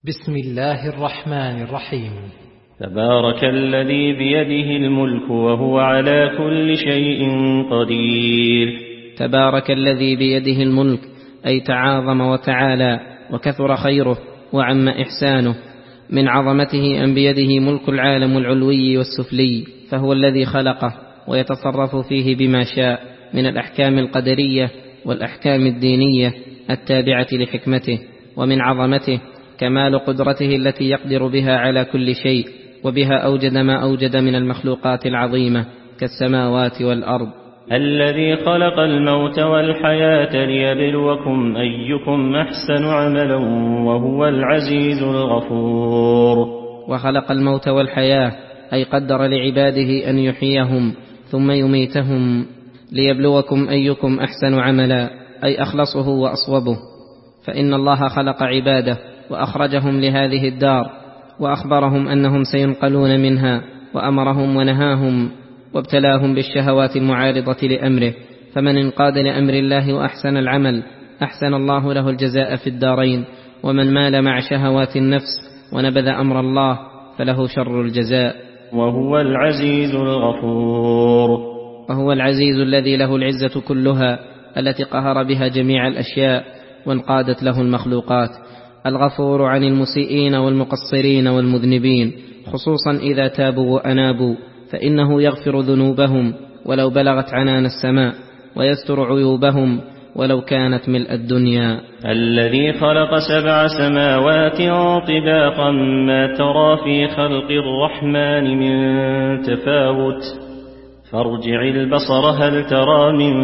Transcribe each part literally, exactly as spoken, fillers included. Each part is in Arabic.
بسم الله الرحمن الرحيم. تبارك الذي بيده الملك وهو على كل شيء قدير. تبارك الذي بيده الملك، أي تعاظم وتعالى وكثر خيره وعم إحسانه. من عظمته أن بيده ملك العالم العلوي والسفلي، فهو الذي خلقه ويتصرف فيه بما شاء من الأحكام القدرية والأحكام الدينية التابعة لحكمته. ومن عظمته كمال قدرته التي يقدر بها على كل شيء، وبها أوجد ما أوجد من المخلوقات العظيمة كالسماوات والأرض. الذي خلق الموت والحياة ليبلوكم أيكم أحسن عملا وهو العزيز الغفور. وخلق الموت والحياة، أي قدر لعباده أن يحييهم ثم يميتهم ليبلوكم أيكم أحسن عملا، أي أخلصه وأصوبه. فإن الله خلق عباده وأخرجهم لهذه الدار، وأخبرهم أنهم سينقلون منها، وأمرهم ونهاهم وابتلاهم بالشهوات المعارضة لأمره. فمن انقاد لأمر الله وأحسن العمل أحسن الله له الجزاء في الدارين، ومن مال مع شهوات النفس ونبذ أمر الله فله شر الجزاء. وهو العزيز الغفور. وهو العزيز الذي له العزة كلها، التي قهر بها جميع الأشياء وانقادت له المخلوقات. الغفور عن المسيئين والمقصرين والمذنبين، خصوصا إذا تابوا وأنابوا، فإنه يغفر ذنوبهم ولو بلغت عنان السماء، ويستر عيوبهم ولو كانت ملء الدنيا. الذي خلق سبع سماوات طباقا ما ترى في خلق الرحمن من تفاوت فارجع البصر هل ترى من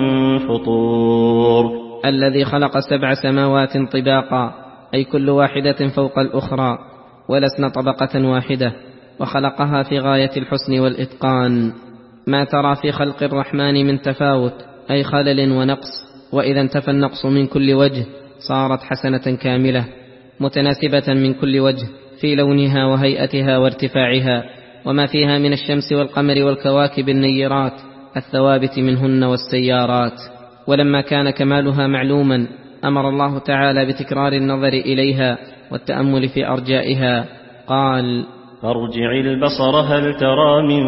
فطور. الذي خلق سبع سماوات طباقا، أي كل واحدة فوق الأخرى ولسن طبقة واحدة، وخلقها في غاية الحسن والإتقان. ما ترى في خلق الرحمن من تفاوت، أي خلل ونقص، وإذا انتفى النقص من كل وجه صارت حسنة كاملة متناسبة من كل وجه في لونها وهيئتها وارتفاعها، وما فيها من الشمس والقمر والكواكب النيرات الثوابت منهن والسيارات. ولما كان كمالها معلوما أمر الله تعالى بتكرار النظر إليها والتأمل في أرجائها. قال: فارجع البصر هل ترى من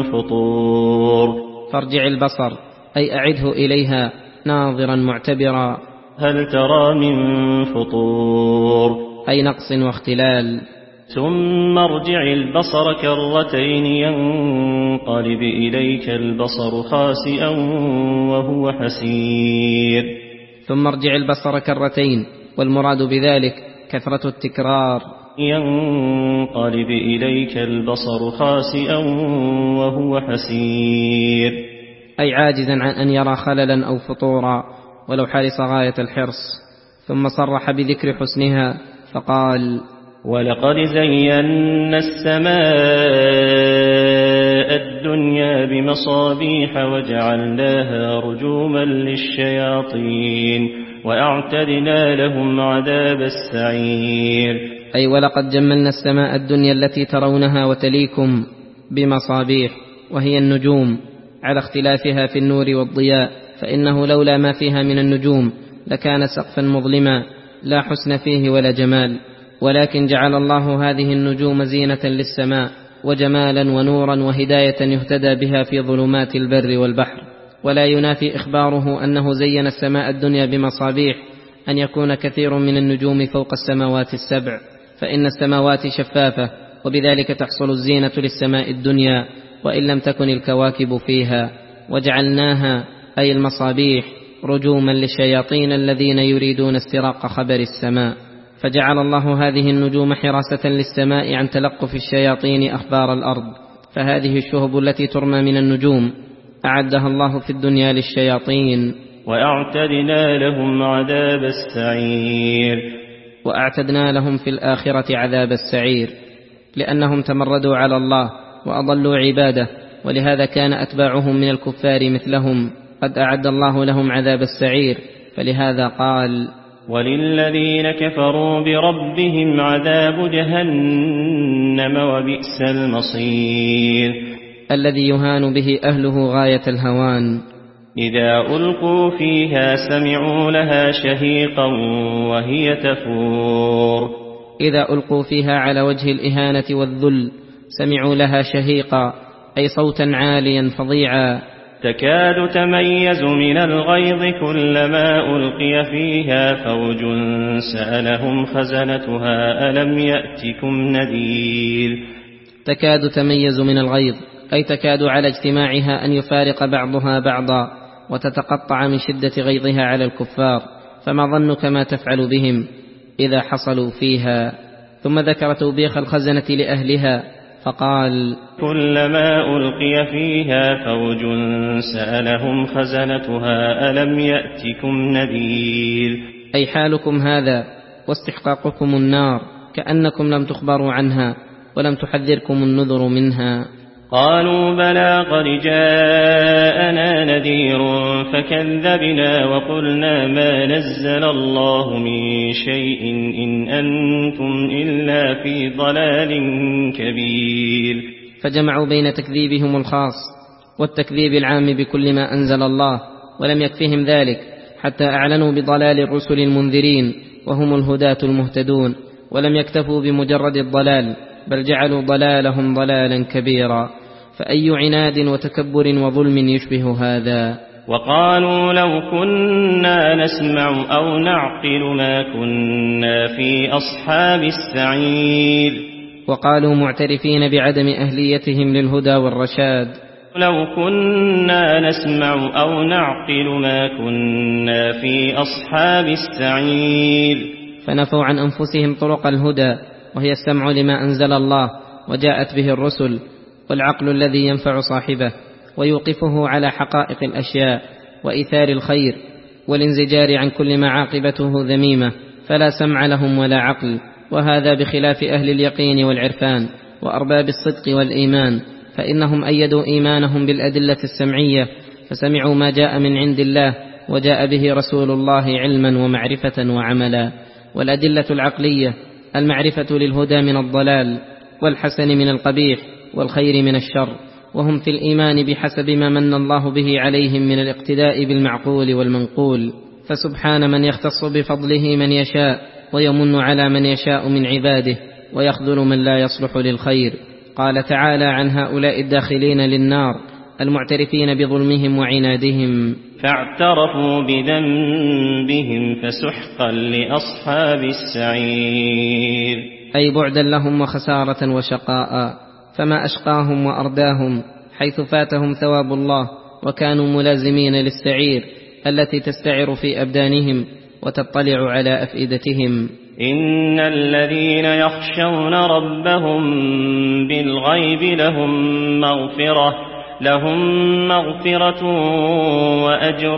فطور. فارجع البصر، أي أعده إليها ناظرا معتبرا. هل ترى من فطور، أي نقص واختلال. ثم ارجع البصر كرتين ينقلب إليك البصر خاسئا وهو حسير. ثم ارجع البصر كرتين، والمراد بذلك كثرة التكرار. ينقلب إليك البصر خاسئا وهو حسير، أي عاجزا عن أن يرى خللا أو فطورا ولو حرص غاية الحرص. ثم صرح بذكر حسنها فقال: ولقد زينا السماء الدنيا بمصابيح وجعلناها رجوما للشياطين وأعتدنا لهم عذاب السعير. أي ولقد جملنا السماء الدنيا التي ترونها وتليكم بمصابيح، وهي النجوم، على اختلافها في النور والضياء، فإنه لولا ما فيها من النجوم لكان سقفا مظلما لا حسن فيه ولا جمال، ولكن جعل الله هذه النجوم زينة للسماء وجمالا ونورا وهداية يهتدى بها في ظلمات البر والبحر. ولا ينافي إخباره أنه زين السماء الدنيا بمصابيح أن يكون كثير من النجوم فوق السماوات السبع، فإن السماوات شفافة، وبذلك تحصل الزينة للسماء الدنيا وإن لم تكن الكواكب فيها. وجعلناها، أي المصابيح، رجوما للشياطين الذين يريدون استراق خبر السماء، فجعل الله هذه النجوم حراسة للسماء عن تلقف الشياطين أخبار الأرض. فهذه الشهب التي ترمى من النجوم أعدها الله في الدنيا للشياطين. وأعتدنا لهم عذاب السعير. وأعتدنا لهم في الآخرة عذاب السعير، لأنهم تمردوا على الله وأضلوا عباده، ولهذا كان أتباعهم من الكفار مثلهم قد أعد الله لهم عذاب السعير. فلهذا قال: وللذين كفروا بربهم عذاب جهنم وبئس المصير. الذي يهان به أهله غاية الهوان. إذا ألقوا فيها سمعوا لها شهيقا وهي تفور. إذا ألقوا فيها على وجه الإهانة والذل سمعوا لها شهيقا، أي صوتا عاليا فظيعا. تكاد تميز من الغيظ كلما ألقي فيها فوج سألهم خزنتها ألم يأتكم نذير. تكاد تميز من الغيظ أي تكاد على اجتماعها أن يفارق بعضها بعضا وتتقطع من شدة غيظها على الكفار، فما ظنك ما تفعل بهم إذا حصلوا فيها. ثم ذكر توبيخ الخزنة لأهلها فقال: كلما ألقي فيها فوج سألهم خزنتها ألم يأتكم نذير، أي حالكم هذا واستحقاقكم النار كأنكم لم تخبروا عنها ولم تحذركم النذر منها. قالوا بلى قد جاءنا نذير فكذبنا وقلنا ما نزل الله من شيء إن أنتم إلا في ضلال كبير. فجمعوا بين تكذيبهم الخاص والتكذيب العام بكل ما أنزل الله، ولم يكفهم ذلك حتى أعلنوا بضلال الرسل المنذرين وهم الهداة المهتدون، ولم يكتفوا بمجرد الضلال بل جعلوا ضلالهم ضلالا كبيرا. فأي عناد وتكبر وظلم يشبه هذا؟ وقالوا لو كنا نسمع أو نعقل ما كنا في أصحاب السعير. وقالوا معترفين بعدم أهليتهم للهدى والرشاد: لو كنا نسمع أو نعقل ما كنا في أصحاب السعير. فنفوا عن أنفسهم طرق الهدى وهي السمع لما أنزل الله وجاءت به الرسل، والعقل الذي ينفع صاحبه ويوقفه على حقائق الأشياء وإيثار الخير والانزجار عن كل ما عاقبته ذميمة، فلا سمع لهم ولا عقل. وهذا بخلاف أهل اليقين والعرفان وأرباب الصدق والإيمان، فإنهم أيدوا إيمانهم بالأدلة السمعية، فسمعوا ما جاء من عند الله وجاء به رسول الله علما ومعرفة وعملا. والأدلة العقلية المعرفة للهدى من الضلال والحسن من القبيح والخير من الشر، وهم في الإيمان بحسب ما من الله به عليهم من الاقتداء بالمعقول والمنقول. فسبحان من يختص بفضله من يشاء ويمن على من يشاء من عباده ويخذل من لا يصلح للخير. قال تعالى عن هؤلاء الداخلين للنار المعترفين بظلمهم وعنادهم: فاعترفوا بذنبهم فسحقا لأصحاب السعير. أي بعدا لهم وخسارة وشقاء، فما أشقاهم وأرداهم حيث فاتهم ثواب الله وكانوا ملازمين للسعير التي تستعر في أبدانهم وتطلع على أفئدتهم. إن الذين يخشون ربهم بالغيب لهم مغفرة لهم مغفرة وأجر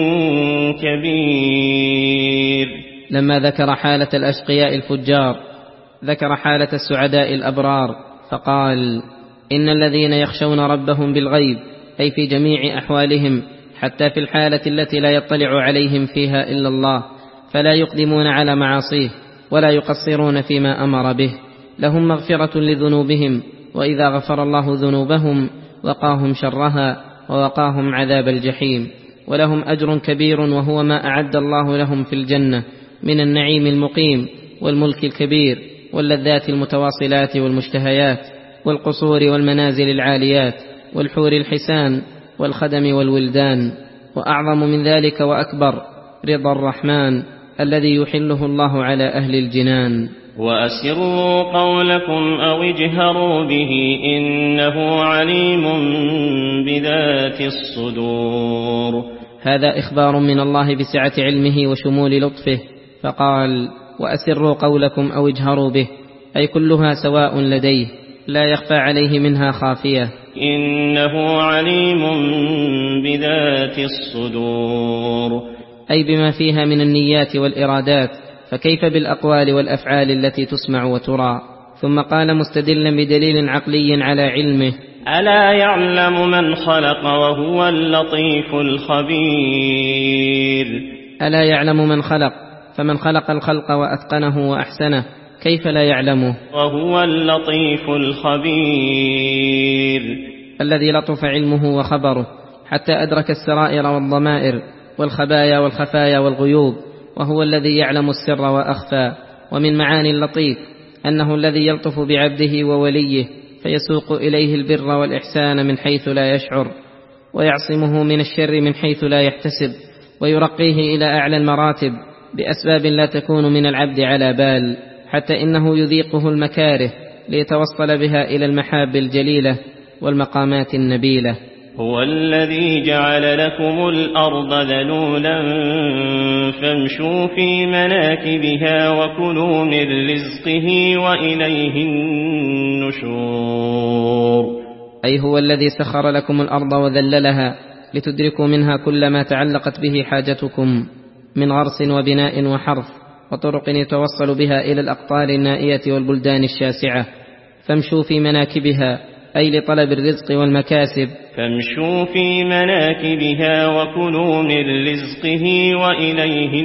كبير. لما ذكر حالة الأشقياء الفجار ذكر حالة السعداء الأبرار فقال: إن الذين يخشون ربهم بالغيب، أي في جميع أحوالهم حتى في الحالة التي لا يطلع عليهم فيها إلا الله، فلا يقدمون على معاصيه ولا يقصرون فيما أمر به، لهم مغفرة لذنوبهم، وإذا غفر الله ذنوبهم وقاهم شرها ووقاهم عذاب الجحيم، ولهم أجر كبير وهو ما أعد الله لهم في الجنة من النعيم المقيم والملك الكبير واللذات المتواصلات والمشتهيات والقصور والمنازل العاليات والحور الحسان والخدم والولدان. وأعظم من ذلك وأكبر رضا الرحمن الذي يحله الله على أهل الجنان. وأسروا قولكم أو اجهروا به إنه عليم بذات الصدور. هذا إخبار من الله بسعة علمه وشمول لطفه، فقال: وأسروا قولكم أو اجهروا به، أي كلها سواء لديه لا يخفى عليه منها خافية. إنه عليم بذات الصدور، أي بما فيها من النيات والإرادات، فكيف بالأقوال والأفعال التي تسمع وترى. ثم قال مستدلا بدليل عقلي على علمه: ألا يعلم من خلق وهو اللطيف الخبير. ألا يعلم من خلق، فمن خلق الخلق وأتقنه وأحسنه كيف لا يعلمه؟ وهو اللطيف الخبير، الذي لطف علمه وخبره حتى أدرك السرائر والضمائر والخبايا والخفايا والغيوب، وهو الذي يعلم السر وأخفى. ومن معاني اللطيف أنه الذي يلطف بعبده ووليه فيسوق إليه البر والإحسان من حيث لا يشعر، ويعصمه من الشر من حيث لا يحتسب، ويرقيه إلى أعلى المراتب بأسباب لا تكون من العبد على بال، حتى إنه يذيقه المكاره ليتوصل بها إلى المحاب الجليلة والمقامات النبيلة. هو الذي جعل لكم الأرض ذلولا فامشوا في مناكبها وكلوا من رزقه وإليه النشور. أي هو الذي سخر لكم الأرض وذللها لتدركوا منها كل ما تعلقت به حاجتكم من غرس وبناء وحرث وطرق يتوصل بها إلى الأقطار النائية والبلدان الشاسعة. فامشوا في مناكبها أي لطلب الرزق والمكاسب. فامشوا في مناكبها وكلوا من رزقه وإليه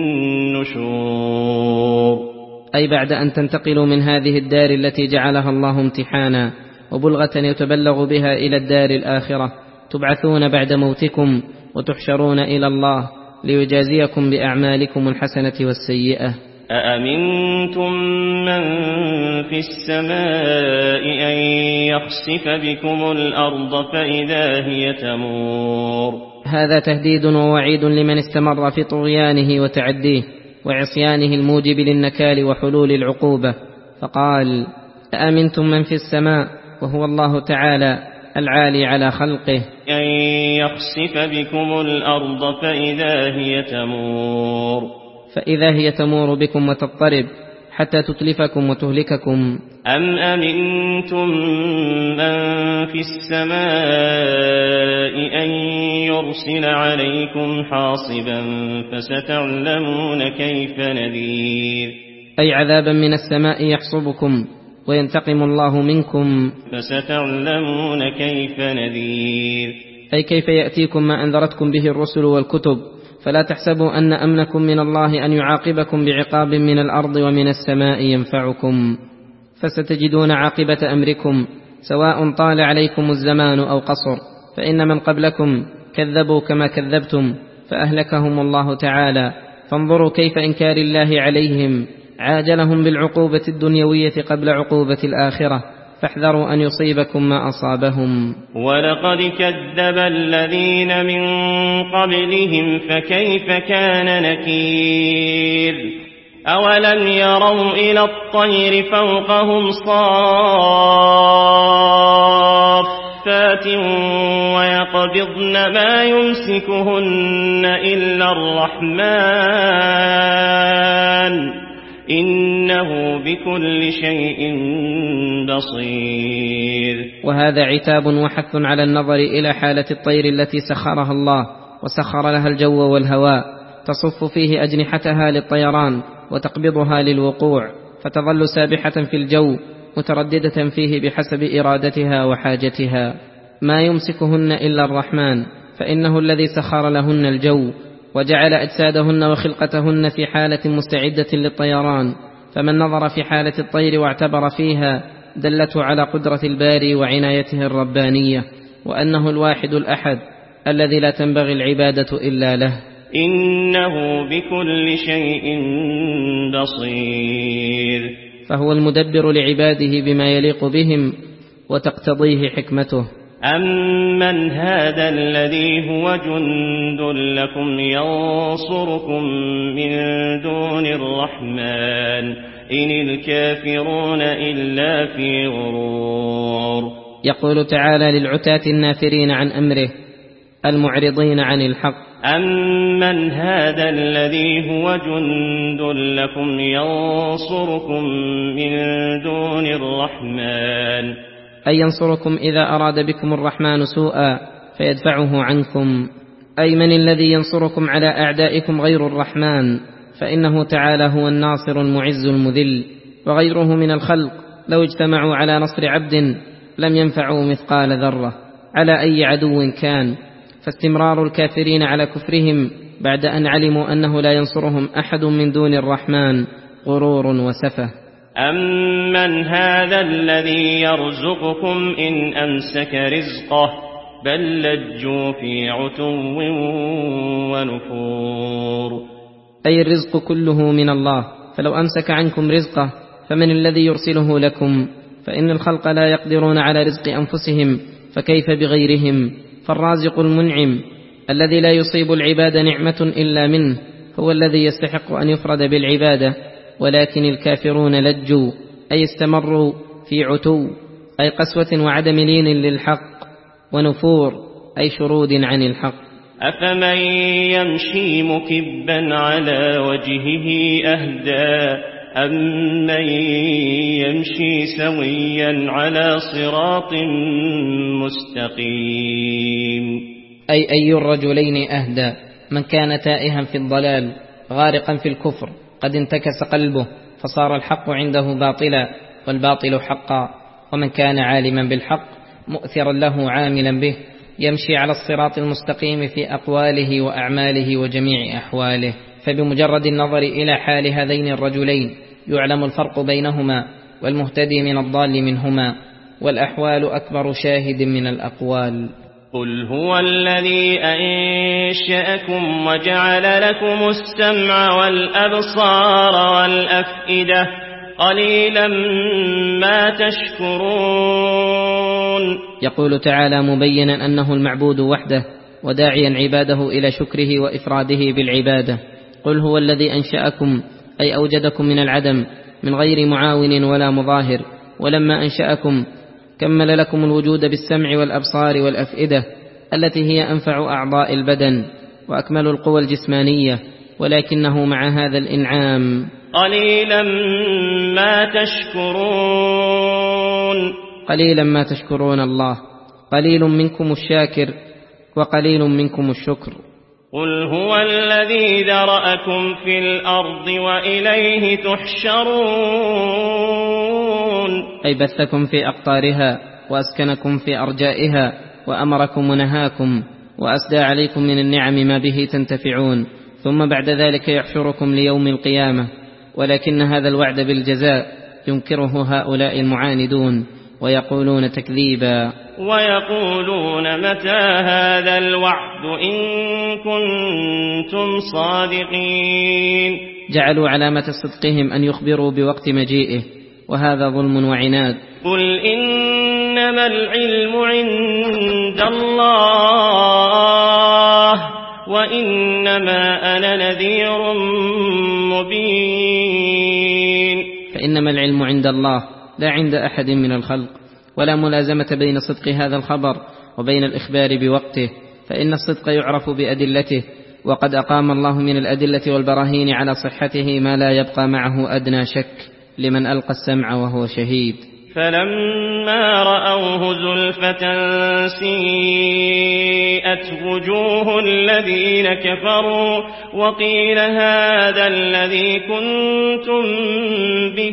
النشور. أي بعد أن تنتقلوا من هذه الدار التي جعلها الله امتحانا وبلغة يتبلغ بها إلى الدار الآخرة، تبعثون بعد موتكم وتحشرون إلى الله ليجازيكم بأعمالكم الحسنة والسيئة. أأمنتم من في السماء أن يخسف بكم الأرض فإذا هي تمور. هذا تهديد ووعيد لمن استمر في طغيانه وتعديه وعصيانه الموجب للنكال وحلول العقوبة، فقال: أأمنتم من في السماء، وهو الله تعالى العالي على خلقه، أن يخسف بكم الأرض فإذا هي تمور. فإذا هي تمور بكم وتضطرب حتى تتلفكم وتهلككم. أم أمنتم من في السماء أن يرسل عليكم حاصبا فستعلمون كيف نذير. أي عذابا من السماء يحصبكم وينتقم الله منكم، فستعلمون كيف نذير. أي كيف يأتيكم ما أنذرتكم به الرسل والكتب، فلا تحسبوا أن أمنكم من الله أن يعاقبكم بعقاب من الأرض ومن السماء ينفعكم، فستجدون عاقبة أمركم سواء طال عليكم الزمان أو قصر، فإن من قبلكم كذبوا كما كذبتم فأهلكهم الله تعالى. فانظروا كيف إنكار الله عليهم عاجلهم بالعقوبة الدنيوية قبل عقوبة الآخرة، فاحذروا أن يصيبكم ما أصابهم. ولقد كذب الذين من قبلهم فكيف كان نكير. أولم يروا إلى الطير فوقهم صافات ويقبضن ما يمسكهن إلا الرحمن إنه بكل شيء بصير. وهذا عتاب وحث على النظر إلى حالة الطير التي سخرها الله وسخر لها الجو والهواء، تصف فيه أجنحتها للطيران وتقبضها للوقوع، فتظل سابحة في الجو مترددة فيه بحسب إرادتها وحاجتها. ما يمسكهن إلا الرحمن، فإنه الذي سخر لهن الجو وجعل أجسادهن وخلقتهن في حالة مستعدة للطيران. فمن نظر في حالة الطير واعتبر فيها دلته على قدرة الباري وعنايته الربانية، وأنه الواحد الأحد الذي لا تنبغي العبادة إلا له، إنه بكل شيء بصير. فهو المدبر لعباده بما يليق بهم وتقتضيه حكمته. أمن هذا الذي هو جند لكم ينصركم من دون الرحمن إن الكافرون إلا في غرور. يقول تعالى للعتاة النافرين عن أمره المعرضين عن الحق: أمن هذا الذي هو جند لكم ينصركم من دون الرحمن، أي ينصركم إذا أراد بكم الرحمن سوءا فيدفعه عنكم. أي من الذي ينصركم على أعدائكم غير الرحمن، فإنه تعالى هو الناصر المعز المذل، وغيره من الخلق لو اجتمعوا على نصر عبد لم ينفعوا مثقال ذرة على أي عدو كان. فاستمرار الكافرين على كفرهم بعد أن علموا أنه لا ينصرهم أحد من دون الرحمن غرور وسفه. أمن هذا الذي يرزقكم إن أمسك رزقه بل لجوا في عتو ونفور. أي الرزق كله من الله، فلو أمسك عنكم رزقه فمن الذي يرسله لكم؟ فإن الخلق لا يقدرون على رزق أنفسهم، فكيف بغيرهم؟ فالرازق المنعم الذي لا يصيب العباد نعمة إلا منه هو الذي يستحق أن يفرد بالعبادة. ولكن الكافرون لجوا، أي استمروا في عتو، أي قسوة وعدم لين للحق، ونفور، أي شرود عن الحق. أفمن يمشي مكبا على وجهه أهدى أمن يمشي سويا على صراط مستقيم. أي أي الرجلين أهدى؟ من كان تائها في الضلال غارقا في الكفر قد انتكس قلبه فصار الحق عنده باطلا والباطل حقا، ومن كان عالما بالحق مؤثرا له عاملا به يمشي على الصراط المستقيم في أقواله وأعماله وجميع أحواله. فبمجرد النظر إلى حال هذين الرجلين يعلم الفرق بينهما، والمهتدي من الضال منهما، والأحوال أكبر شاهد من الأقوال. قل هو الذي أنشأكم وجعل لكم السمع والأبصار والأفئدة قليلا ما تشكرون. يقول تعالى مبينا أنه المعبود وحده وداعيا عباده إلى شكره وإفراده بالعبادة. قل هو الذي أنشأكم، أي أوجدكم من العدم من غير معاون ولا مظاهر، ولما أنشأكم كمل لكم الوجود بالسمع والأبصار والأفئدة التي هي أنفع أعضاء البدن وأكمل القوى الجسمانية، ولكنه مع هذا الإنعام قليلا ما تشكرون. قليلا ما تشكرون الله، قليل منكم الشاكر وقليل منكم الشكر. قل هو الذي ذرأكم في الأرض وإليه تحشرون. أي بثكم في أقطارها وأسكنكم في أرجائها وأمركم ونهاكم وأسدى عليكم من النعم ما به تنتفعون، ثم بعد ذلك يحشركم ليوم القيامة. ولكن هذا الوعد بالجزاء ينكره هؤلاء المعاندون ويقولون تكذيبا، ويقولون متى هذا الوعد إن كنتم صادقين. جعلوا علامة صدقهم أن يخبروا بوقت مجيئه، وهذا ظلم وعناد. قل إنما العلم عند الله وإنما أنا نذير مبين. فإنما العلم عند الله لا عند أحد من الخلق، ولا ملازمة بين صدق هذا الخبر وبين الإخبار بوقته، فإن الصدق يعرف بأدلته، وقد أقام الله من الأدلة والبراهين على صحته ما لا يبقى معه أدنى شك لمن ألقى السمع وهو شهيد. فلما رأوه زلفة سيئت وجوه الذين كفروا وقيل هذا الذي كنتم به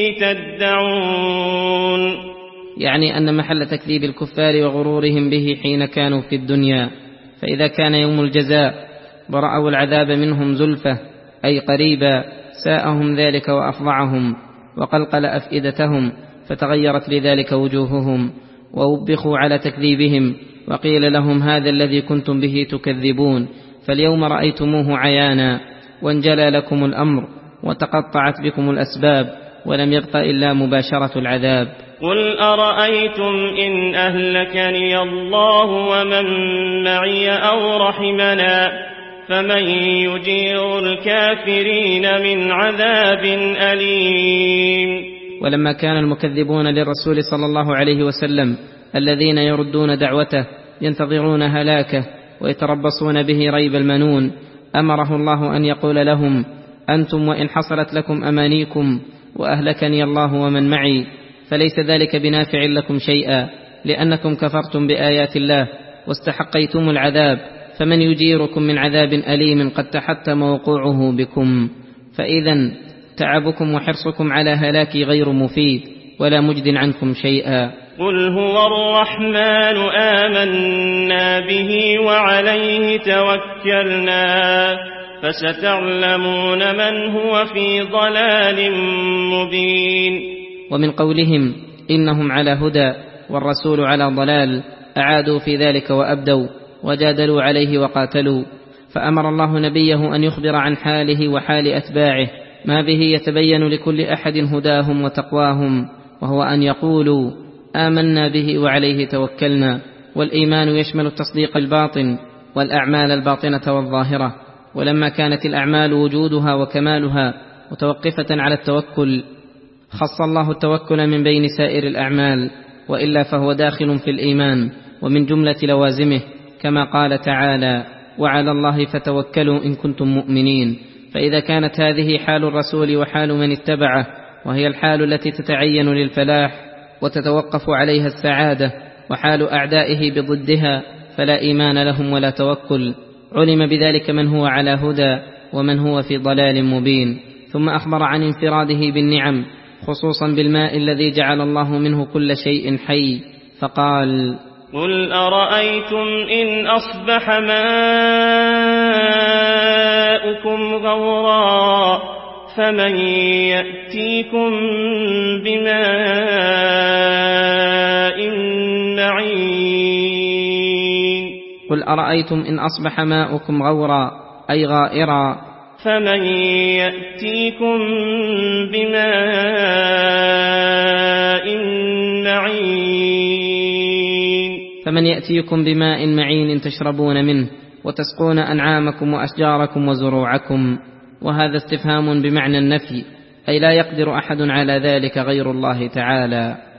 تدعون. يعني أن محل تكذيب الكفار وغرورهم به حين كانوا في الدنيا، فإذا كان يوم الجزاء ورأوا العذاب منهم زلفة أي قريبا ساءهم ذلك وأفظعهم وقلقل أفئدتهم، فتغيرت لذلك وجوههم ووبخوا على تكذيبهم، وقيل لهم هذا الذي كنتم به تكذبون، فاليوم رأيتموه عيانا وانجلى لكم الأمر وتقطعت بكم الأسباب ولم يبق إلا مباشرة العذاب. قل أرأيتم إن أهلكني الله ومن معي أو رحمنا فمن يجير الكافرين من عذاب أليم. ولما كان المكذبون للرسول صلى الله عليه وسلم الذين يردون دعوته ينتظرون هلاكه ويتربصون به ريب المنون، أمره الله أن يقول لهم أنتم وإن حصلت لكم أمانيكم وأهلكني الله ومن معي فليس ذلك بنافع لكم شيئا، لأنكم كفرتم بآيات الله واستحقيتم العذاب، فمن يجيركم من عذاب أليم قد تحتم وقوعه بكم. فإذا تعبكم وحرصكم على هلاكي غير مفيد ولا مجد عنكم شيئا. قل هو الرحمن آمنا به وعليه توكلنا فستعلمون من هو في ضلال مبين. ومن قولهم إنهم على هدى والرسول على ضلال أعادوا في ذلك وأبدوا وجادلوا عليه وقاتلوا، فأمر الله نبيه أن يخبر عن حاله وحال أتباعه ما به يتبين لكل أحد هداهم وتقواهم، وهو أن يقولوا آمنا به وعليه توكلنا. والإيمان يشمل التصديق الباطن والأعمال الباطنة والظاهرة. ولما كانت الأعمال وجودها وكمالها متوقفة على التوكل، خص الله التوكل من بين سائر الأعمال، وإلا فهو داخل في الإيمان ومن جملة لوازمه، كما قال تعالى: وعلى الله فتوكلوا إن كنتم مؤمنين. فإذا كانت هذه حال الرسول وحال من اتبعه، وهي الحال التي تتعين للفلاح وتتوقف عليها السعادة، وحال أعدائه بضدها، فلا إيمان لهم ولا توكل. علم بذلك من هو على هدى ومن هو في ضلال مبين. ثم أخبر عن انفراده بالنعم، خصوصا بالماء الذي جعل الله منه كل شيء حي، فقال: قل أرأيتم إن أصبح ماؤكم غورا فمن يأتيكم بماء معين. قل أرأيتم إن أصبح ماؤكم غورا أي غائرا، فمن يأتيكم بماء معين. فمن يأتيكم بماء معين تشربون منه وتسقون أنعامكم وأشجاركم وزروعكم. وهذا استفهام بمعنى النفي، أي لا يقدر أحد على ذلك غير الله تعالى.